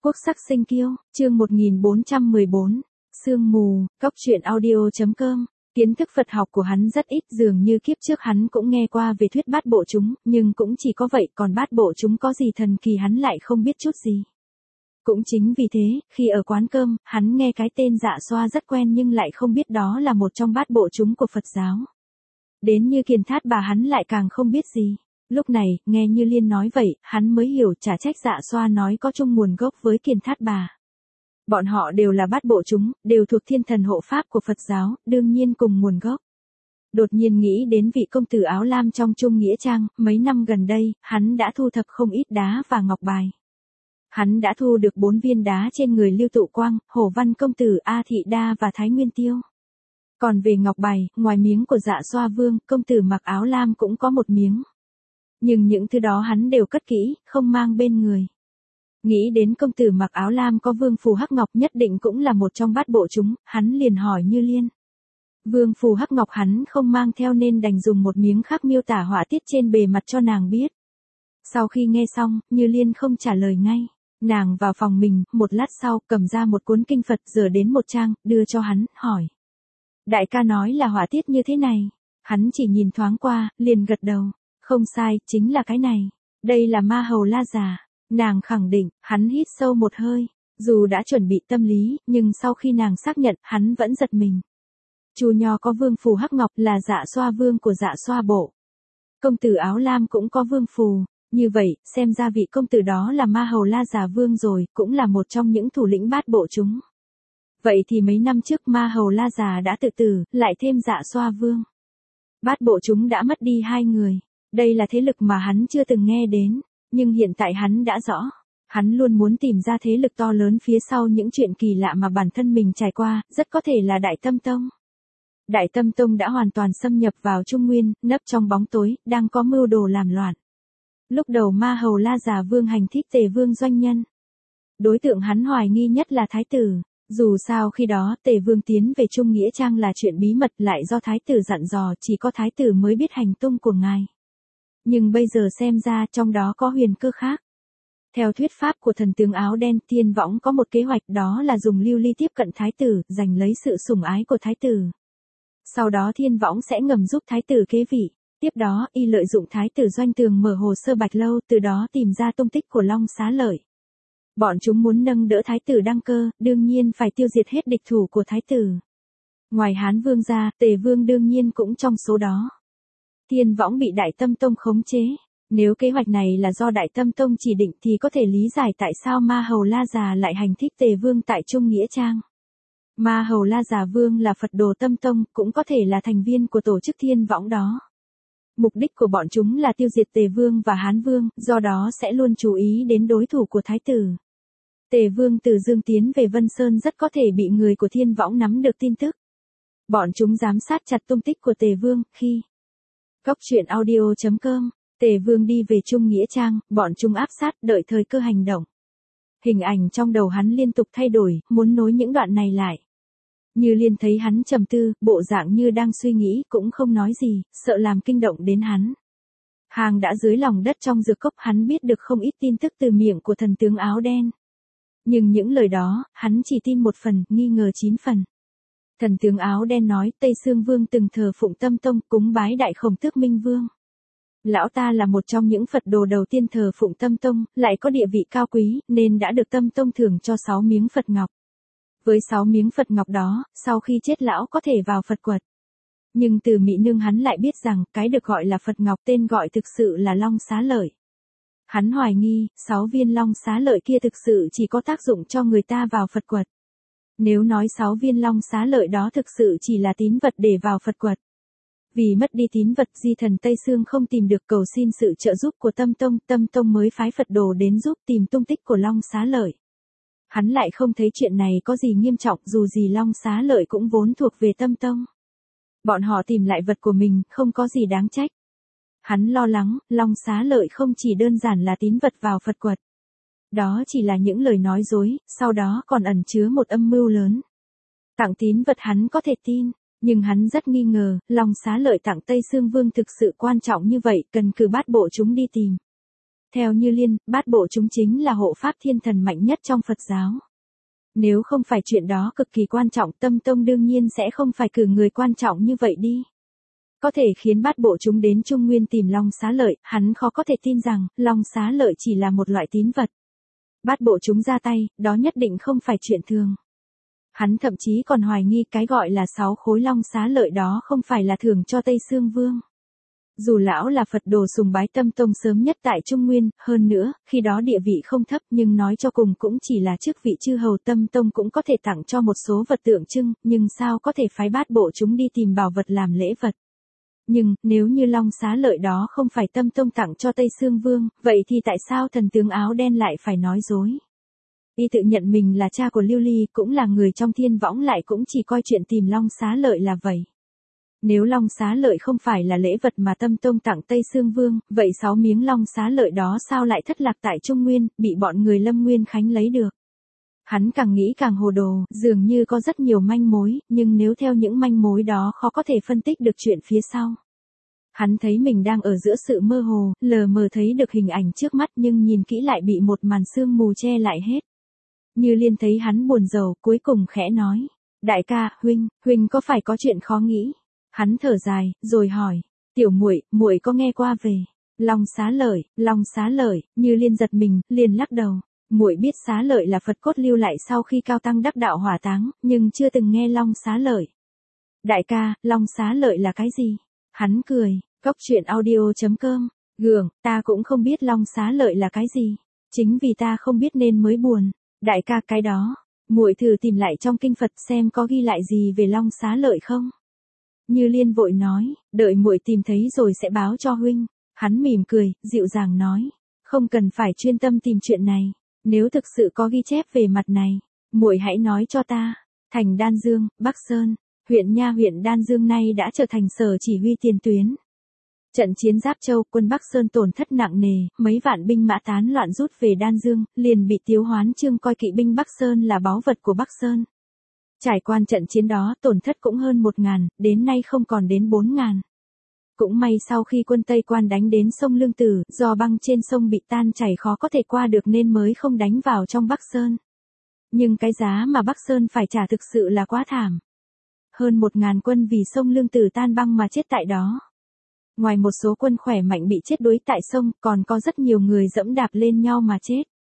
Quốc sắc sinh kiêu, chương 1414, sương mù, cóc truyện audio.com. Kiến thức Phật học của hắn rất ít, dường như kiếp trước hắn cũng nghe qua về thuyết bát bộ chúng, nhưng cũng chỉ có vậy, còn bát bộ chúng có gì thần kỳ hắn lại không biết chút gì. Cũng chính vì thế, khi ở quán cơm, hắn nghe cái tên Dạ Xoa rất quen nhưng lại không biết đó là một trong bát bộ chúng của Phật giáo. Đến như Kiền Thát Bà hắn lại càng không biết gì. Lúc này, nghe Như Liên nói vậy, hắn mới hiểu chả trách Dạ Xoa nói có chung nguồn gốc với Kiền Thát Bà. Bọn họ đều là bát bộ chúng, đều thuộc thiên thần hộ pháp của Phật giáo, đương nhiên cùng nguồn gốc. Đột nhiên nghĩ đến vị công tử áo lam trong Trung Nghĩa Trang, mấy năm gần đây, hắn đã thu thập không ít đá và ngọc bài. Hắn đã thu được 4 viên đá trên người Lưu Tụ Quang, Hổ Văn Công Tử, A Thị Đa và Thái Nguyên Tiêu. Còn về ngọc bài, ngoài miếng của Dạ Xoa Vương, công tử mặc áo lam cũng có một miếng. Nhưng những thứ đó hắn đều cất kỹ, không mang bên người. Nghĩ đến công tử mặc áo lam có vương phù hắc ngọc nhất định cũng là một trong bát bộ chúng, hắn liền hỏi Như Liên. Vương phù hắc ngọc hắn không mang theo nên đành dùng một miếng khác miêu tả họa tiết trên bề mặt cho nàng biết. Sau khi nghe xong, Như Liên không trả lời ngay. Nàng vào phòng mình, một lát sau, cầm ra một cuốn kinh Phật dở đến một trang, đưa cho hắn, hỏi. Đại ca nói là họa tiết như thế này. Hắn chỉ nhìn thoáng qua, liền gật đầu. Không sai, chính là cái này. Đây là ma hầu La Già. Nàng khẳng định, hắn hít sâu một hơi. Dù đã chuẩn bị tâm lý, nhưng sau khi nàng xác nhận, hắn vẫn giật mình. Chu Nho có vương phù hắc ngọc là Dạ Xoa Vương của Dạ Xoa Bộ. Công tử áo lam cũng có vương phù. Như vậy, xem ra vị công tử đó là ma hầu La Già Vương rồi, cũng là một trong những thủ lĩnh bát bộ chúng. Vậy thì mấy năm trước ma hầu La Già đã tự tử, lại thêm Dạ Xoa Vương. Bát bộ chúng đã mất đi 2 người. Đây là thế lực mà hắn chưa từng nghe đến, nhưng hiện tại hắn đã rõ. Hắn luôn muốn tìm ra thế lực to lớn phía sau những chuyện kỳ lạ mà bản thân mình trải qua, rất có thể là Đại Tâm Tông. Đại Tâm Tông đã hoàn toàn xâm nhập vào Trung Nguyên, nấp trong bóng tối, đang có mưu đồ làm loạn. Lúc đầu ma hầu La Già Vương hành thích Tề Vương doanh nhân. Đối tượng hắn hoài nghi nhất là Thái tử. Dù sao khi đó Tề Vương tiến về Trung Nghĩa Trang là chuyện bí mật lại do Thái tử dặn dò, chỉ có Thái tử mới biết hành tung của ngài. Nhưng bây giờ xem ra trong đó có huyền cơ khác. Theo thuyết pháp của thần tướng áo đen, Thiên Võng có một kế hoạch, đó là dùng lưu ly tiếp cận Thái tử, giành lấy sự sủng ái của Thái tử. Sau đó Thiên Võng sẽ ngầm giúp Thái tử kế vị. Tiếp đó, y lợi dụng Thái tử Doanh Tường mở hồ sơ Bạch Lâu, từ đó tìm ra tung tích của Long Xá Lợi. Bọn chúng muốn nâng đỡ Thái tử đăng cơ, đương nhiên phải tiêu diệt hết địch thủ của Thái tử. Ngoài Hán Vương ra, Tề Vương đương nhiên cũng trong số đó. Thiên Võng bị Đại Tâm Tông khống chế. Nếu kế hoạch này là do Đại Tâm Tông chỉ định thì có thể lý giải tại sao ma hầu La Già lại hành thích Tề Vương tại Trung Nghĩa Trang. Ma hầu La Già Vương là Phật đồ Tâm Tông, cũng có thể là thành viên của tổ chức Thiên Võng đó. Mục đích của bọn chúng là tiêu diệt Tề Vương và Hán Vương, do đó sẽ luôn chú ý đến đối thủ của Thái tử. Tề Vương từ Dương tiến về Vân Sơn rất có thể bị người của Thiên Võng nắm được tin tức. Bọn chúng giám sát chặt tung tích của Tề Vương, khi cóc truyện audio.com, Tề Vương đi về Trung Nghĩa Trang, bọn chúng áp sát, đợi thời cơ hành động. Hình ảnh trong đầu hắn liên tục thay đổi, muốn nối những đoạn này lại. Như Liên thấy hắn trầm tư, bộ dạng như đang suy nghĩ, cũng không nói gì, sợ làm kinh động đến hắn. Hang đã dưới lòng đất trong dược cốc, hắn biết được không ít tin tức từ miệng của thần tướng áo đen. Nhưng những lời đó, hắn chỉ tin 1 phần, nghi ngờ 9 phần. Thần tướng áo đen nói, Tây Sương Vương từng thờ phụng Tâm Tông, cúng bái Đại Khổng Tước Minh Vương. Lão ta là một trong những Phật đồ đầu tiên thờ phụng Tâm Tông, lại có địa vị cao quý, nên đã được Tâm Tông thưởng cho 6 miếng Phật ngọc. Với 6 miếng Phật ngọc đó, sau khi chết lão có thể vào Phật quật. Nhưng từ Mỹ Nương hắn lại biết rằng, cái được gọi là Phật ngọc tên gọi thực sự là Long Xá Lợi. Hắn hoài nghi, 6 viên Long Xá Lợi kia thực sự chỉ có tác dụng cho người ta vào Phật quật. Nếu nói 6 viên Long Xá Lợi đó thực sự chỉ là tín vật để vào Phật quật. Vì mất đi tín vật, di thần Tây Sương không tìm được, cầu xin sự trợ giúp của Tâm Tông mới phái Phật đồ đến giúp tìm tung tích của Long Xá Lợi. Hắn lại không thấy chuyện này có gì nghiêm trọng, dù gì Long Xá Lợi cũng vốn thuộc về Tâm Tông. Bọn họ tìm lại vật của mình, không có gì đáng trách. Hắn lo lắng, Long Xá Lợi không chỉ đơn giản là tín vật vào Phật quật. Đó chỉ là những lời nói dối, sau đó còn ẩn chứa một âm mưu lớn. Tặng tín vật hắn có thể tin, nhưng hắn rất nghi ngờ, Long Xá Lợi tặng Tây Sương Vương thực sự quan trọng như vậy, cần cử bát bộ chúng đi tìm. Theo Như Liên, bát bộ chúng chính là hộ pháp thiên thần mạnh nhất trong Phật giáo. Nếu không phải chuyện đó cực kỳ quan trọng, Tâm Tông đương nhiên sẽ không phải cử người quan trọng như vậy đi. Có thể khiến bát bộ chúng đến Trung Nguyên tìm Long Xá Lợi, hắn khó có thể tin rằng, Long Xá Lợi chỉ là một loại tín vật. Bát bộ chúng ra tay, đó nhất định không phải chuyện thường. Hắn thậm chí còn hoài nghi cái gọi là 6 khối Long Xá Lợi đó không phải là thưởng cho Tây Sương Vương. Dù lão là Phật đồ sùng bái Tâm Tông sớm nhất tại Trung Nguyên, hơn nữa, khi đó địa vị không thấp nhưng nói cho cùng cũng chỉ là chức vị chư hầu, Tâm Tông cũng có thể tặng cho một số vật tượng trưng, nhưng sao có thể phái bát bộ chúng đi tìm bảo vật làm lễ vật. Nhưng, nếu như Long Xá Lợi đó không phải Tâm Tông tặng cho Tây Sương Vương, vậy thì tại sao thần tướng áo đen lại phải nói dối? Y tự nhận mình là cha của Lưu Ly, cũng là người trong Thiên Võng, lại cũng chỉ coi chuyện tìm Long Xá Lợi là vậy. Nếu Long Xá Lợi không phải là lễ vật mà Tâm Tông tặng Tây Sương Vương, vậy 6 miếng Long Xá Lợi đó sao lại thất lạc tại Trung Nguyên, bị bọn người Lâm Nguyên Khánh lấy được? Hắn càng nghĩ càng hồ đồ, dường như có rất nhiều manh mối, nhưng nếu theo những manh mối đó khó có thể phân tích được chuyện phía sau. Hắn thấy mình đang ở giữa sự mơ hồ, lờ mờ thấy được hình ảnh trước mắt nhưng nhìn kỹ lại bị một màn sương mù che lại hết. Như Liên thấy hắn buồn rầu, cuối cùng khẽ nói, đại ca, huynh có phải có chuyện khó nghĩ? Hắn thở dài, rồi hỏi, tiểu muội có nghe qua về Long Xá Lợi? Như Liên giật mình, liền lắc đầu. Muội biết Xá Lợi là Phật cốt lưu lại sau khi Cao Tăng đắc đạo hỏa táng, nhưng chưa từng nghe Long Xá Lợi. Đại ca, Long Xá Lợi là cái gì? Hắn cười, coctruyện.audio.com, gượng, ta cũng không biết Long Xá Lợi là cái gì. Chính vì ta không biết nên mới buồn. Đại ca, cái đó, muội thử tìm lại trong kinh Phật xem có ghi lại gì về Long Xá Lợi không? Như Liên vội nói, đợi muội tìm thấy rồi sẽ báo cho huynh. Hắn mỉm cười, dịu dàng nói, không cần phải chuyên tâm tìm chuyện này. Nếu thực sự có ghi chép về mặt này, muội hãy nói cho ta. Thành Đan Dương, Bắc Sơn, huyện Đan Dương nay đã trở thành sở chỉ huy tiền tuyến. Trận chiến Giáp Châu, quân Bắc Sơn tổn thất nặng nề, mấy vạn binh mã tán loạn rút về Đan Dương, liền bị Tiếu Hoán Chương coi kỵ binh Bắc Sơn là báu vật của Bắc Sơn. Trải qua trận chiến đó, tổn thất cũng hơn 1.000, đến nay không còn đến 4.000. Cũng may sau khi quân Tây Quan đánh đến sông Lương Tử, do băng trên sông bị tan chảy khó có thể qua được nên mới không đánh vào trong Bắc Sơn. Nhưng cái giá mà Bắc Sơn phải trả thực sự là quá thảm. Hơn 1.000 quân vì sông Lương Tử tan băng mà chết tại đó. Ngoài một số quân khỏe mạnh bị chết đuối tại sông, còn có rất nhiều người dẫm đạp lên nhau mà chết.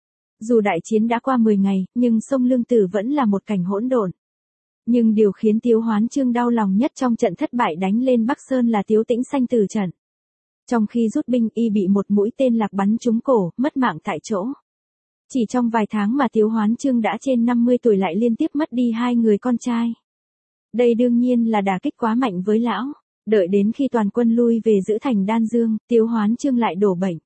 Dù đại chiến đã qua 10 ngày, nhưng sông Lương Tử vẫn là một cảnh hỗn độn. Nhưng điều khiến Tiếu Hoán Chương đau lòng nhất trong trận thất bại đánh lên Bắc Sơn là Tiếu Tĩnh sanh tử trận. Trong khi rút binh, y bị một mũi tên lạc bắn trúng cổ, mất mạng tại chỗ. Chỉ trong vài tháng mà Tiếu Hoán Chương đã trên 50 tuổi lại liên tiếp mất đi 2 người con trai. Đây đương nhiên là đả kích quá mạnh với lão. Đợi đến khi toàn quân lui về giữ thành Đan Dương, Tiếu Hoán Chương lại đổ bệnh.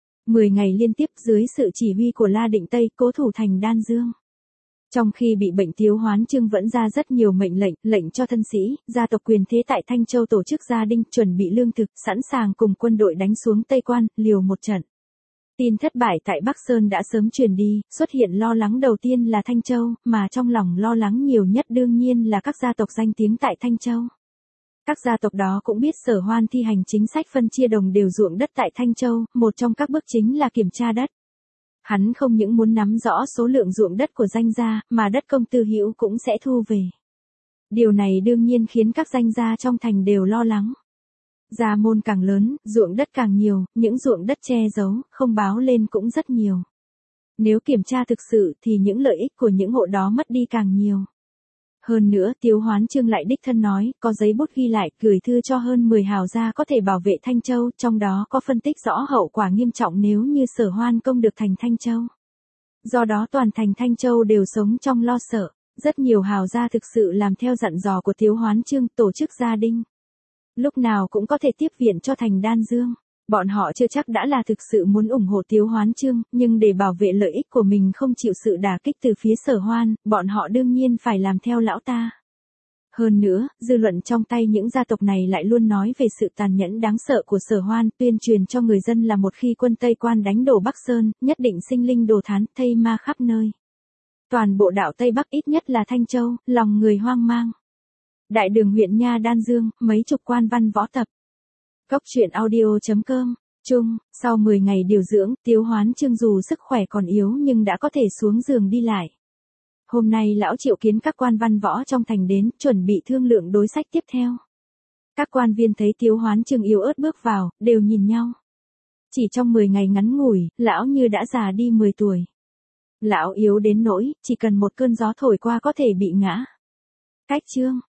10 ngày liên tiếp dưới sự chỉ huy của La Định Tây cố thủ thành Đan Dương. Trong khi bị bệnh, Tiếu Hoán Chương vẫn ra rất nhiều mệnh lệnh cho thân sĩ, gia tộc quyền thế tại Thanh Châu tổ chức gia đình, chuẩn bị lương thực, sẵn sàng cùng quân đội đánh xuống Tây Quan, liều một trận. Tin thất bại tại Bắc Sơn đã sớm truyền đi, xuất hiện lo lắng đầu tiên là Thanh Châu, mà trong lòng lo lắng nhiều nhất đương nhiên là các gia tộc danh tiếng tại Thanh Châu. Các gia tộc đó cũng biết Sở Hoan thi hành chính sách phân chia đồng đều ruộng đất tại Thanh Châu, một trong các bước chính là kiểm tra đất. Hắn không những muốn nắm rõ số lượng ruộng đất của danh gia, mà đất công tư hữu cũng sẽ thu về. Điều này đương nhiên khiến các danh gia trong thành đều lo lắng. Gia môn càng lớn, ruộng đất càng nhiều, những ruộng đất che giấu, không báo lên cũng rất nhiều. Nếu kiểm tra thực sự thì những lợi ích của những hộ đó mất đi càng nhiều. Hơn nữa, Tiếu Hoán Chương lại đích thân nói, có giấy bút ghi lại, gửi thư cho hơn 10 hào gia có thể bảo vệ Thanh Châu, trong đó có phân tích rõ hậu quả nghiêm trọng nếu như Sở Hoan công được thành Thanh Châu. Do đó toàn thành Thanh Châu đều sống trong lo sợ, rất nhiều hào gia thực sự làm theo dặn dò của Tiếu Hoán Chương, tổ chức gia đình. Lúc nào cũng có thể tiếp viện cho thành Đan Dương. Bọn họ chưa chắc đã là thực sự muốn ủng hộ Tiếu Hoán Chương, nhưng để bảo vệ lợi ích của mình không chịu sự đả kích từ phía Sở Hoan, bọn họ đương nhiên phải làm theo lão ta. Hơn nữa, dư luận trong tay những gia tộc này lại luôn nói về sự tàn nhẫn đáng sợ của Sở Hoan, tuyên truyền cho người dân là một khi quân Tây Quan đánh đổ Bắc Sơn, nhất định sinh linh đồ thán, thây ma khắp nơi. Toàn bộ đảo Tây Bắc ít nhất là Thanh Châu, lòng người hoang mang. Đại đường huyện Nha Đan Dương, mấy chục quan văn võ tập. Coctruyện.audio.com Chung, sau 10 ngày điều dưỡng, Tiếu Hoán Chương dù sức khỏe còn yếu nhưng đã có thể xuống giường đi lại. Hôm nay lão triệu kiến các quan văn võ trong thành đến, chuẩn bị thương lượng đối sách tiếp theo. Các quan viên thấy Tiếu Hoán Chương yếu ớt bước vào, đều nhìn nhau. Chỉ trong 10 ngày ngắn ngủi, lão như đã già đi 10 tuổi. Lão yếu đến nỗi, chỉ cần một cơn gió thổi qua có thể bị ngã. Cách chương